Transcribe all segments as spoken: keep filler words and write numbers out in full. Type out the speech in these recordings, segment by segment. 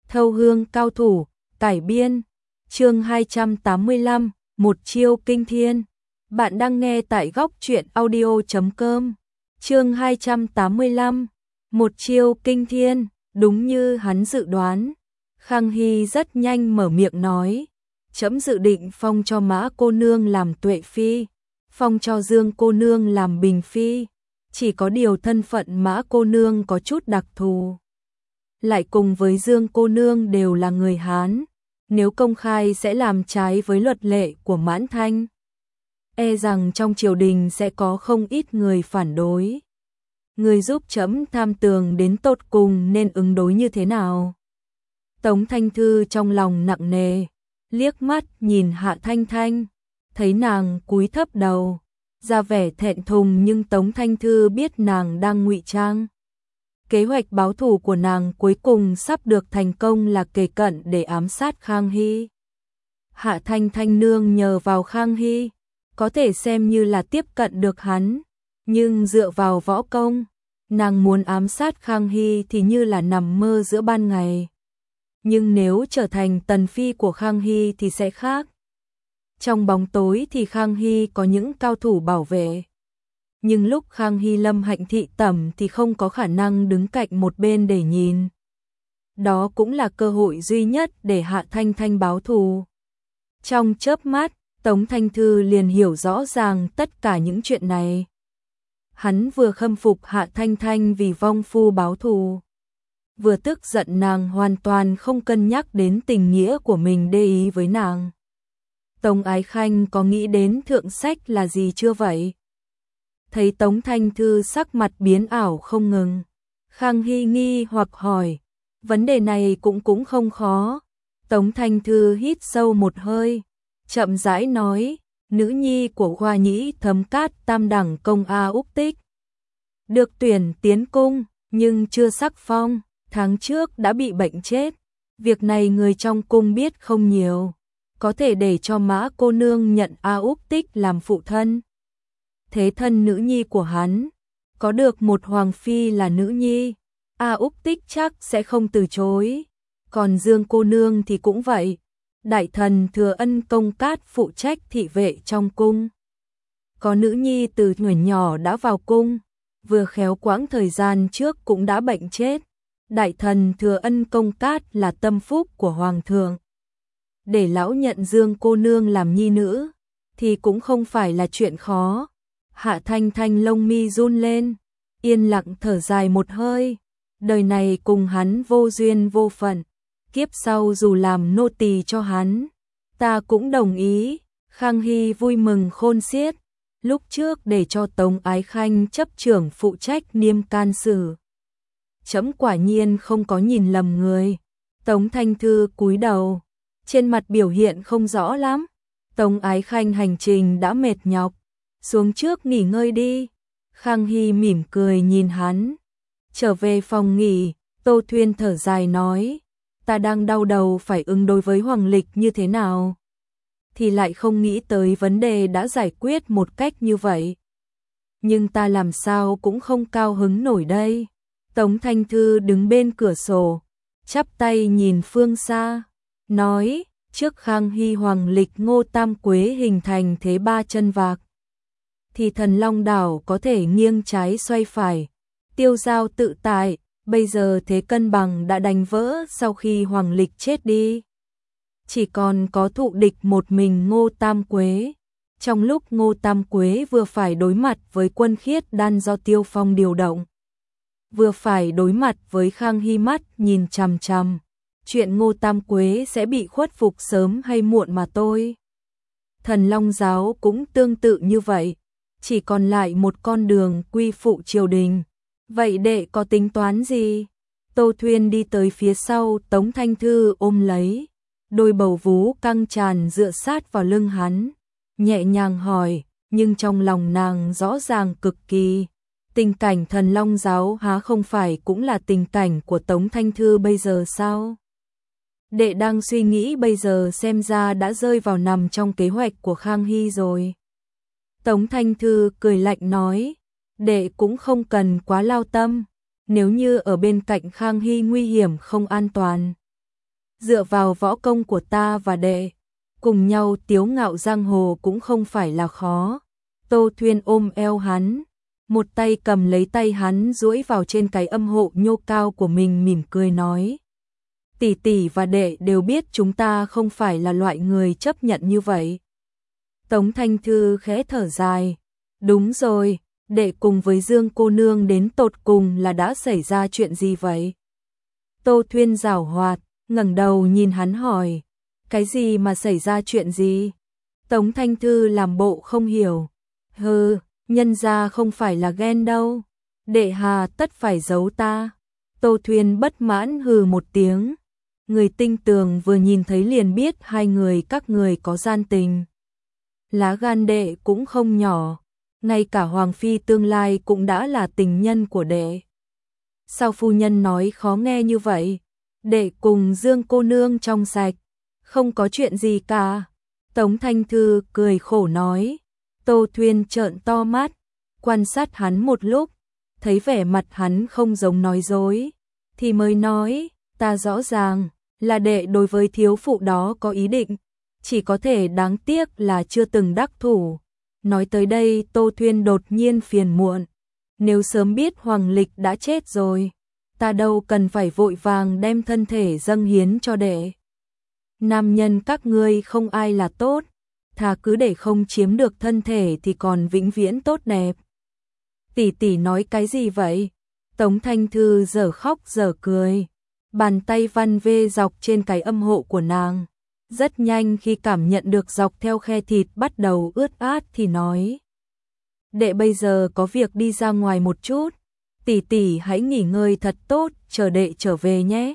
Thâu hương cao thủ, cải biên, chương hai trăm tám mươi lăm, một chiêu kinh thiên. Bạn đang nghe tại góc truyện audio chấm com. Chương hai trăm tám mươi lăm, một chiêu kinh thiên, đúng như hắn dự đoán. Khang Hy rất nhanh mở miệng nói, trẫm dự định phong cho Mã cô nương làm Tuệ phi, phong cho Dương cô nương làm Bình phi, chỉ có điều thân phận Mã cô nương có chút đặc thù. Lại cùng với Dương cô nương đều là người Hán, nếu công khai sẽ làm trái với luật lệ của Mãn Thanh. E rằng trong triều đình sẽ có không ít người phản đối. Người giúp trẫm tham tường đến tột cùng nên ứng đối như thế nào? Tống Thanh Thư trong lòng nặng nề, liếc mắt nhìn Hạ Thanh Thanh, thấy nàng cúi thấp đầu, ra vẻ thẹn thùng, nhưng Tống Thanh Thư biết nàng đang ngụy trang. Kế hoạch báo thù của nàng cuối cùng sắp được thành công, là kề cận để ám sát Khang Hy. Hạ Thanh Thanh nương nhờ vào Khang Hy, có thể xem như là tiếp cận được hắn, nhưng dựa vào võ công, nàng muốn ám sát Khang Hy thì như là nằm mơ giữa ban ngày. Nhưng nếu trở thành tần phi của Khang Hy thì sẽ khác. Trong bóng tối thì Khang Hy có những cao thủ bảo vệ. Nhưng lúc Khang Hy lâm hạnh thị tẩm thì không có khả năng đứng cạnh một bên để nhìn. Đó cũng là cơ hội duy nhất để Hạ Thanh Thanh báo thù. Trong chớp mắt, Tống Thanh Thư liền hiểu rõ ràng tất cả những chuyện này. Hắn vừa khâm phục Hạ Thanh Thanh vì vong phu báo thù, vừa tức giận nàng hoàn toàn không cân nhắc đến tình nghĩa của mình đê ý với nàng. Tống Ái Khanh có nghĩ đến thượng sách là gì chưa vậy? Thấy Tống Thanh Thư sắc mặt biến ảo không ngừng, Khang Hy nghi hoặc hỏi, vấn đề này cũng cũng không khó. Tống Thanh Thư hít sâu một hơi, chậm rãi nói, nữ nhi của Hoa Nhĩ Thấm Cát tam đẳng công A Úc Tích, được tuyển tiến cung, nhưng chưa sắc phong, tháng trước đã bị bệnh chết. Việc này người trong cung biết không nhiều, có thể để cho Mã cô nương nhận A Úc Tích làm phụ thân. Thế thân nữ nhi của hắn, có được một hoàng phi là nữ nhi, A Úc Tích chắc sẽ không từ chối. Còn Dương cô nương thì cũng vậy, đại thần Thừa Ân Công Cát phụ trách thị vệ trong cung. Có nữ nhi từ nhỏ nhỏ đã vào cung, vừa khéo quãng thời gian trước cũng đã bệnh chết. Đại thần Thừa Ân Công Cát là tâm phúc của hoàng thượng. Để lão nhận Dương cô nương làm nhi nữ thì cũng không phải là chuyện khó. Hạ Thanh Thanh lông mi run lên, yên lặng thở dài một hơi. Đời này cùng hắn vô duyên vô phận, kiếp sau dù làm nô tỳ cho hắn, ta cũng đồng ý. Khang Hy vui mừng khôn xiết, lúc trước để cho Tống Ái Khanh chấp trưởng phụ trách niêm can sử. Trẫm quả nhiên không có nhìn lầm người. Tống Thanh Thư cúi đầu, trên mặt biểu hiện không rõ lắm. Tống Ái Khanh hành trình đã mệt nhọc, xuống trước nghỉ ngơi đi. Khang Hy mỉm cười nhìn hắn. Trở về phòng nghỉ, Tô Thuyên thở dài nói, ta đang đau đầu phải ứng đối với Hoàng Lịch như thế nào, thì lại không nghĩ tới vấn đề đã giải quyết một cách như vậy. Nhưng ta làm sao cũng không cao hứng nổi đây. Tống Thanh Thư đứng bên cửa sổ, chắp tay nhìn phương xa, nói, trước Khang Hy Hoàng Lịch Ngô Tam Quế hình thành thế ba chân vạc, thì Thần Long đảo có thể nghiêng trái xoay phải, tiêu dao tự tại. Bây giờ thế cân bằng đã đánh vỡ sau khi Hoàng Lịch chết đi. Chỉ còn có thụ địch một mình Ngô Tam Quế. Trong lúc Ngô Tam Quế vừa phải đối mặt với quân khiết đan do Tiêu Phong điều động, vừa phải đối mặt với Khang Hy mắt nhìn chằm chằm, chuyện Ngô Tam Quế sẽ bị khuất phục sớm hay muộn mà tôi. Thần Long giáo cũng tương tự như vậy, chỉ còn lại một con đường quy phụ triều đình. Vậy đệ có tính toán gì? Tô Thuyên đi tới phía sau Tống Thanh Thư ôm lấy, đôi bầu vú căng tràn dựa sát vào lưng hắn, nhẹ nhàng hỏi, nhưng trong lòng nàng rõ ràng cực kỳ. Tình cảnh Thần Long giáo há không phải cũng là tình cảnh của Tống Thanh Thư bây giờ sao? Đệ đang suy nghĩ bây giờ xem ra đã rơi vào nằm trong kế hoạch của Khang Hy rồi. Tống Thanh Thư cười lạnh nói, đệ cũng không cần quá lao tâm, nếu như ở bên cạnh Khang Hy nguy hiểm không an toàn, dựa vào võ công của ta và đệ, cùng nhau tiếu ngạo giang hồ cũng không phải là khó. Tô Thuyên ôm eo hắn, một tay cầm lấy tay hắn duỗi vào trên cái âm hộ nhô cao của mình, mỉm cười nói: tỷ tỷ và đệ đều biết chúng ta không phải là loại người chấp nhận như vậy. Tống Thanh Thư khẽ thở dài, đúng rồi, đệ cùng với Dương cô nương đến tột cùng là đã xảy ra chuyện gì vậy? Tô Thuyên giảo hoạt, ngẩng đầu nhìn hắn hỏi, cái gì mà xảy ra chuyện gì? Tống Thanh Thư làm bộ không hiểu, hừ, nhân ra không phải là ghen đâu, đệ hà tất phải giấu ta. Tô Thuyên bất mãn hừ một tiếng, người tinh tường vừa nhìn thấy liền biết hai người các người có gian tình. Lá gan đệ cũng không nhỏ, ngay cả Hoàng Phi tương lai cũng đã là tình nhân của đệ. Sao phu nhân nói khó nghe như vậy? Đệ cùng Dương cô nương trong sạch, không có chuyện gì cả. Tống Thanh Thư cười khổ nói. Tô Thuyên trợn to mắt, quan sát hắn một lúc, thấy vẻ mặt hắn không giống nói dối, thì mới nói, ta rõ ràng là đệ đối với thiếu phụ đó có ý định, chỉ có thể đáng tiếc là chưa từng đắc thủ. Nói tới đây Tô Thuyên đột nhiên phiền muộn, nếu sớm biết Hoàng Lịch đã chết rồi, ta đâu cần phải vội vàng đem thân thể dâng hiến cho đệ. Nam nhân các ngươi không ai là tốt, thà cứ để không chiếm được thân thể thì còn vĩnh viễn tốt đẹp. Tỷ tỷ nói cái gì vậy? Tống Thanh Thư dở khóc dở cười, bàn tay văn vê dọc trên cái âm hộ của nàng. Rất nhanh khi cảm nhận được dọc theo khe thịt bắt đầu ướt át thì nói: đệ bây giờ có việc đi ra ngoài một chút, tỷ tỷ hãy nghỉ ngơi thật tốt, chờ đệ trở về nhé.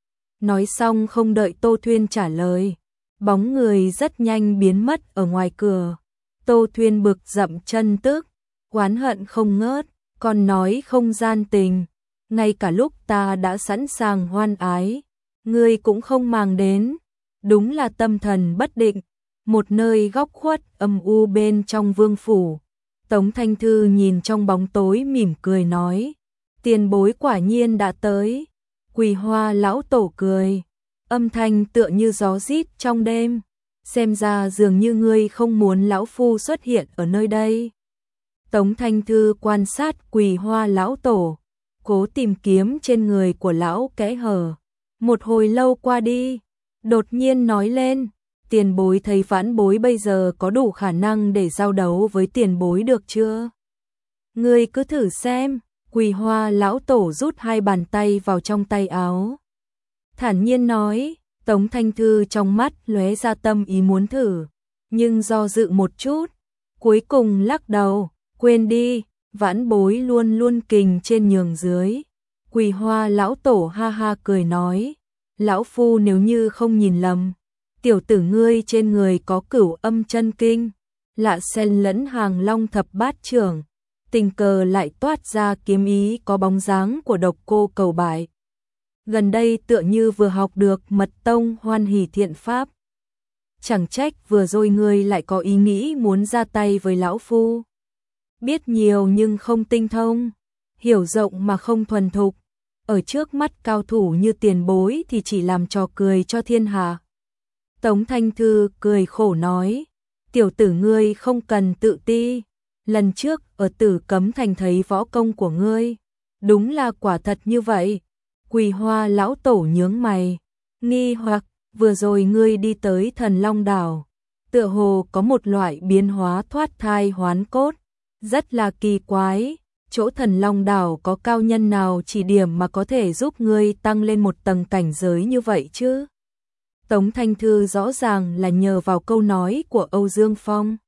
Nói xong không đợi Tô Thuyên trả lời, bóng người rất nhanh biến mất ở ngoài cửa. Tô Thuyên bực dậm chân tức, oán hận không ngớt, còn nói không gian tình, ngay cả lúc ta đã sẵn sàng hoan ái, ngươi cũng không màng đến, đúng là tâm thần bất định. Một nơi góc khuất âm u bên trong vương phủ, Tống Thanh Thư nhìn trong bóng tối mỉm cười nói, tiền bối quả nhiên đã tới. Quỳ Hoa lão tổ cười, âm thanh tựa như gió rít trong đêm, xem ra dường như ngươi không muốn lão phu xuất hiện ở nơi đây. Tống Thanh Thư quan sát Quỳ Hoa lão tổ, cố tìm kiếm trên người của lão kẽ hở. Một hồi lâu qua đi, đột nhiên nói lên, tiền bối thấy vãn bối bây giờ có đủ khả năng để giao đấu với tiền bối được chưa? Ngươi cứ thử xem. Quỳ Hoa lão tổ rút hai bàn tay vào trong tay áo, thản nhiên nói. Tống Thanh Thư trong mắt lóe ra tâm ý muốn thử, nhưng do dự một chút, cuối cùng lắc đầu, quên đi, vãn bối luôn luôn kình trên nhường dưới. Quỳ Hoa lão tổ ha ha cười nói, lão phu nếu như không nhìn lầm, tiểu tử ngươi trên người có cửu âm chân kinh, lạ xen lẫn hàng long thập bát trưởng, tình cờ lại toát ra kiếm ý có bóng dáng của Độc Cô Cầu Bại. Gần đây tựa như vừa học được mật tông Hoan Hỷ Thiện Pháp. Chẳng trách vừa rồi ngươi lại có ý nghĩ muốn ra tay với lão phu. Biết nhiều nhưng không tinh thông, hiểu rộng mà không thuần thục, ở trước mắt cao thủ như tiền bối thì chỉ làm trò cười cho thiên hạ. Tống Thanh Thư cười khổ nói, tiểu tử ngươi không cần tự ti. Lần trước ở Tử Cấm Thành thấy võ công của ngươi, đúng là quả thật như vậy. Quỳ Hoa lão tổ nhướng mày, nghi hoặc, vừa rồi ngươi đi tới Thần Long Đảo, tựa hồ có một loại biến hóa thoát thai hoán cốt, rất là kỳ quái. Chỗ Thần Long Đảo có cao nhân nào chỉ điểm mà có thể giúp ngươi tăng lên một tầng cảnh giới như vậy chứ? Tống Thanh Thư rõ ràng là nhờ vào câu nói của Âu Dương Phong,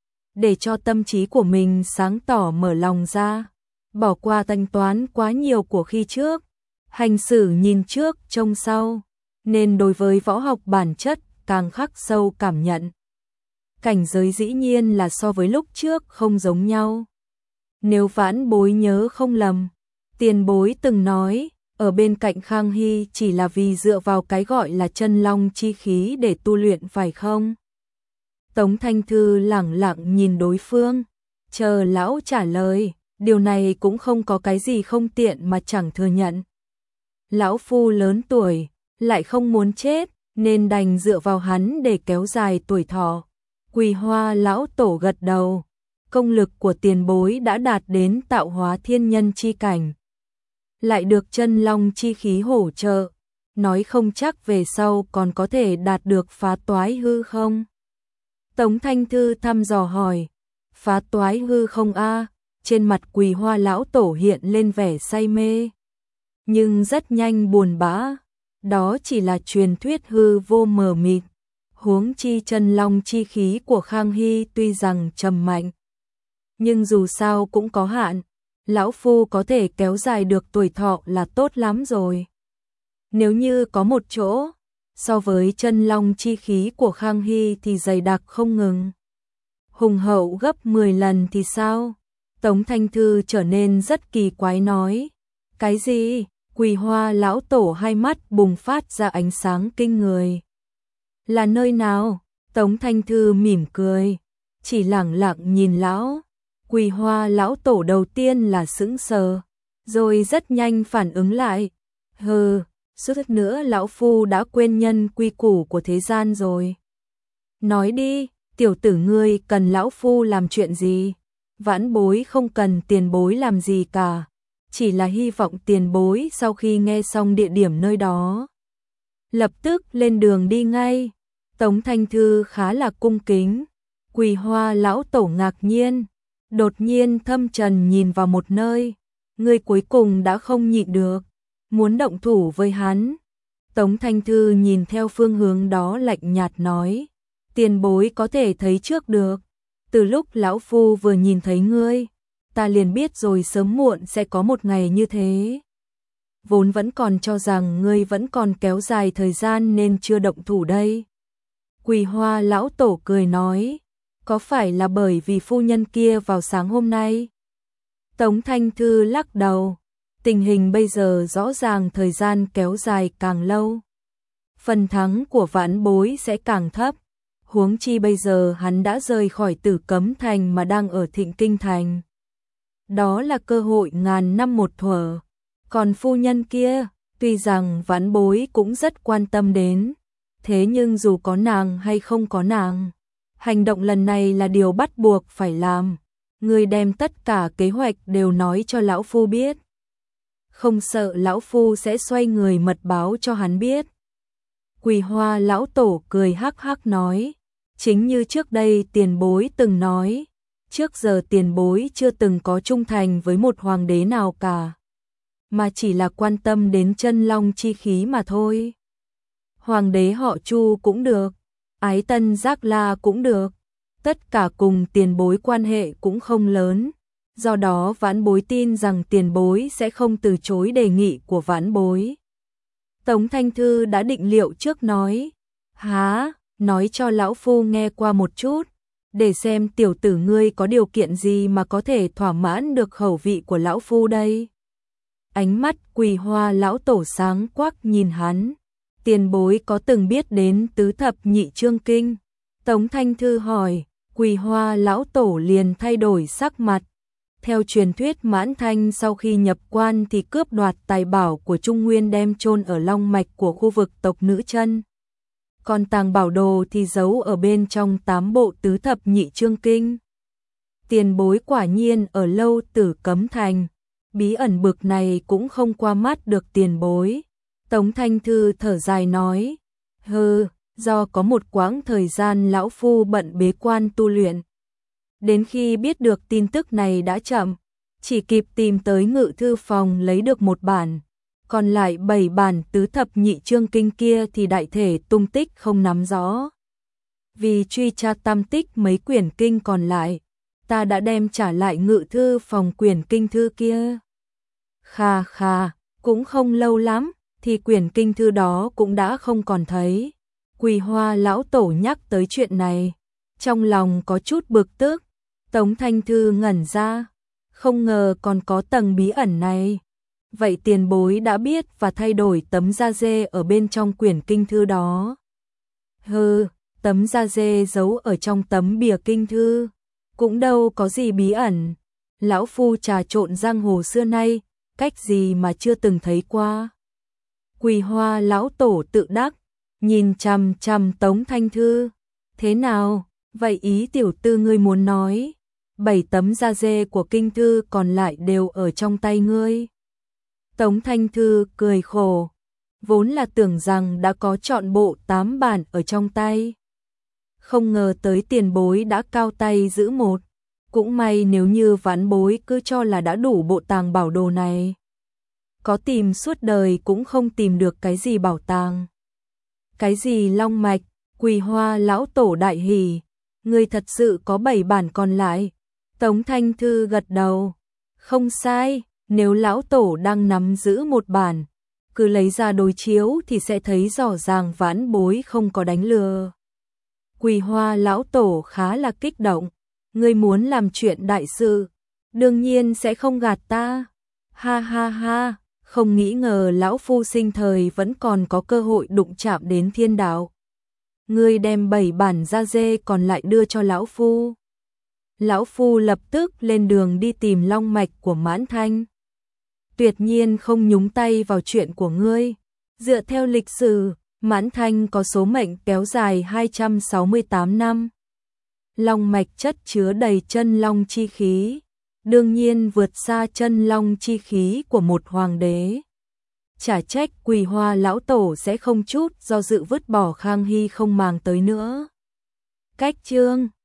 để cho tâm trí của mình sáng tỏ mở lòng ra, bỏ qua thanh toán quá nhiều của khi trước, hành xử nhìn trước trông sau, nên đối với võ học bản chất càng khắc sâu cảm nhận. Cảnh giới dĩ nhiên là so với lúc trước không giống nhau. Nếu vãn bối nhớ không lầm, tiền bối từng nói, ở bên cạnh Khang Hy chỉ là vì dựa vào cái gọi là chân long chi khí để tu luyện phải không? Tống Thanh Thư lẳng lặng nhìn đối phương, chờ lão trả lời, điều này cũng không có cái gì không tiện mà chẳng thừa nhận. Lão phu lớn tuổi, lại không muốn chết, nên đành dựa vào hắn để kéo dài tuổi thọ. Quỳ Hoa lão tổ gật đầu, công lực của tiền bối đã đạt đến tạo hóa thiên nhân chi cảnh. Lại được chân long chi khí hỗ trợ, nói không chắc về sau còn có thể đạt được phá toái hư không? Tống Thanh Thư thăm dò hỏi, phá toái hư không a? Trên mặt Quỳ Hoa lão tổ hiện lên vẻ say mê, nhưng rất nhanh buồn bã, đó chỉ là truyền thuyết hư vô mờ mịt. Huống chi chân long chi khí của Khang Hy tuy rằng trầm mạnh, nhưng dù sao cũng có hạn, lão phu có thể kéo dài được tuổi thọ là tốt lắm rồi. Nếu như có một chỗ, so với chân long chi khí của Khang Hy thì dày đặc không ngừng, hùng hậu gấp mười lần thì sao? Tống Thanh Thư trở nên rất kỳ quái nói, cái gì? Quỳ Hoa lão tổ hai mắt bùng phát ra ánh sáng kinh người. Là nơi nào? Tống Thanh Thư mỉm cười, chỉ lẳng lặng nhìn lão. Quỳ Hoa lão tổ đầu tiên là sững sờ, rồi rất nhanh phản ứng lại. Hừ, suýt nữa lão phu đã quên nhân quy củ của thế gian rồi. Nói đi, tiểu tử ngươi cần lão phu làm chuyện gì? Vãn bối không cần tiền bối làm gì cả, chỉ là hy vọng tiền bối sau khi nghe xong địa điểm nơi đó, lập tức lên đường đi ngay. Tống Thanh Thư khá là cung kính. Quỳ Hoa lão tổ ngạc nhiên, đột nhiên thâm trần nhìn vào một nơi, người cuối cùng đã không nhịn được, muốn động thủ với hắn. Tống Thanh Thư nhìn theo phương hướng đó lạnh nhạt nói, tiền bối có thể thấy trước được, từ lúc lão phu vừa nhìn thấy ngươi, ta liền biết rồi sớm muộn sẽ có một ngày như thế. Vốn vẫn còn cho rằng ngươi vẫn còn kéo dài thời gian nên chưa động thủ đây. Quỳ Hoa lão tổ cười nói, có phải là bởi vì phu nhân kia vào sáng hôm nay? Tống Thanh Thư lắc đầu, tình hình bây giờ rõ ràng thời gian kéo dài càng lâu, phần thắng của vãn bối sẽ càng thấp. Huống chi bây giờ hắn đã rời khỏi Tử Cấm Thành mà đang ở Thịnh Kinh Thành. Đó là cơ hội ngàn năm một thuở. Còn phu nhân kia, tuy rằng vãn bối cũng rất quan tâm đến, thế nhưng dù có nàng hay không có nàng, hành động lần này là điều bắt buộc phải làm. Người đem tất cả kế hoạch đều nói cho lão phu biết, không sợ lão phu sẽ xoay người mật báo cho hắn biết. Quỳ Hoa lão tổ cười hắc hắc nói, chính như trước đây tiền bối từng nói, trước giờ tiền bối chưa từng có trung thành với một hoàng đế nào cả, mà chỉ là quan tâm đến chân long chi khí mà thôi. Hoàng đế họ Chu cũng được, Ái Tân Giác La cũng được, tất cả cùng tiền bối quan hệ cũng không lớn, do đó vãn bối tin rằng tiền bối sẽ không từ chối đề nghị của vãn bối. Tống Thanh Thư đã định liệu trước nói, há, nói cho lão phu nghe qua một chút, để xem tiểu tử ngươi có điều kiện gì mà có thể thỏa mãn được khẩu vị của lão phu đây. Ánh mắt Quỳ Hoa lão tổ sáng quắc nhìn hắn, tiền bối có từng biết đến tứ thập nhị chương kinh? Tống Thanh Thư hỏi, Quỳ Hoa lão tổ liền thay đổi sắc mặt. Theo truyền thuyết Mãn Thanh sau khi nhập quan thì cướp đoạt tài bảo của Trung Nguyên đem chôn ở long mạch của khu vực tộc Nữ Chân. Còn tàng bảo đồ thì giấu ở bên trong tám bộ tứ thập nhị chương kinh. Tiền bối quả nhiên ở lâu Tử Cấm Thành, bí ẩn bực này cũng không qua mắt được tiền bối. Tống Thanh Thư thở dài nói, hừ, do có một quãng thời gian lão phu bận bế quan tu luyện. Đến khi biết được tin tức này đã chậm, chỉ kịp tìm tới ngự thư phòng lấy được một bản, còn lại bảy bản tứ thập nhị chương kinh kia thì đại thể tung tích không nắm rõ. Vì truy tra tam tích mấy quyển kinh còn lại, ta đã đem trả lại ngự thư phòng quyển kinh thư kia. Kha kha, cũng không lâu lắm, thì quyển kinh thư đó cũng đã không còn thấy. Quỳ Hoa lão tổ nhắc tới chuyện này, trong lòng có chút bực tức. Tống Thanh Thư ngẩn ra, không ngờ còn có tầng bí ẩn này. Vậy tiền bối đã biết và thay đổi tấm da dê ở bên trong quyển kinh thư đó? Hừ, tấm da dê giấu ở trong tấm bìa kinh thư, cũng đâu có gì bí ẩn. Lão phu trà trộn giang hồ xưa nay, cách gì mà chưa từng thấy qua. Quỳ Hoa lão tổ tự đắc, nhìn chằm chằm Tống Thanh Thư. Thế nào, vậy ý tiểu tư ngươi muốn nói, bảy tấm da dê của kinh thư còn lại đều ở trong tay ngươi. Tống Thanh Thư cười khổ, vốn là tưởng rằng đã có trọn bộ tám bản ở trong tay. Không ngờ tới tiền bối đã cao tay giữ một, cũng may nếu như vãn bối cứ cho là đã đủ bộ tàng bảo đồ này. Có tìm suốt đời cũng không tìm được cái gì bảo tàng. Cái gì long mạch, Quỳ Hoa lão tổ đại hỉ, ngươi thật sự có bảy bản còn lại. Tống Thanh Thư gật đầu, không sai, nếu lão tổ đang nắm giữ một bản, cứ lấy ra đối chiếu thì sẽ thấy rõ ràng vãn bối không có đánh lừa. Quỳ Hoa lão tổ khá là kích động, ngươi muốn làm chuyện đại sự, đương nhiên sẽ không gạt ta. Ha ha ha, không nghĩ ngờ lão phu sinh thời vẫn còn có cơ hội đụng chạm đến thiên đạo. Ngươi đem bảy bản da dê còn lại đưa cho lão phu. Lão phu lập tức lên đường đi tìm long mạch của Mãn Thanh. Tuyệt nhiên không nhúng tay vào chuyện của ngươi. Dựa theo lịch sử, Mãn Thanh có số mệnh kéo dài hai trăm sáu mươi tám năm. Long mạch chất chứa đầy chân long chi khí, đương nhiên vượt xa chân long chi khí của một hoàng đế. Chả trách Quỳ Hoa lão tổ sẽ không chút do dự vứt bỏ Khang Hy không màng tới nữa. Cách chương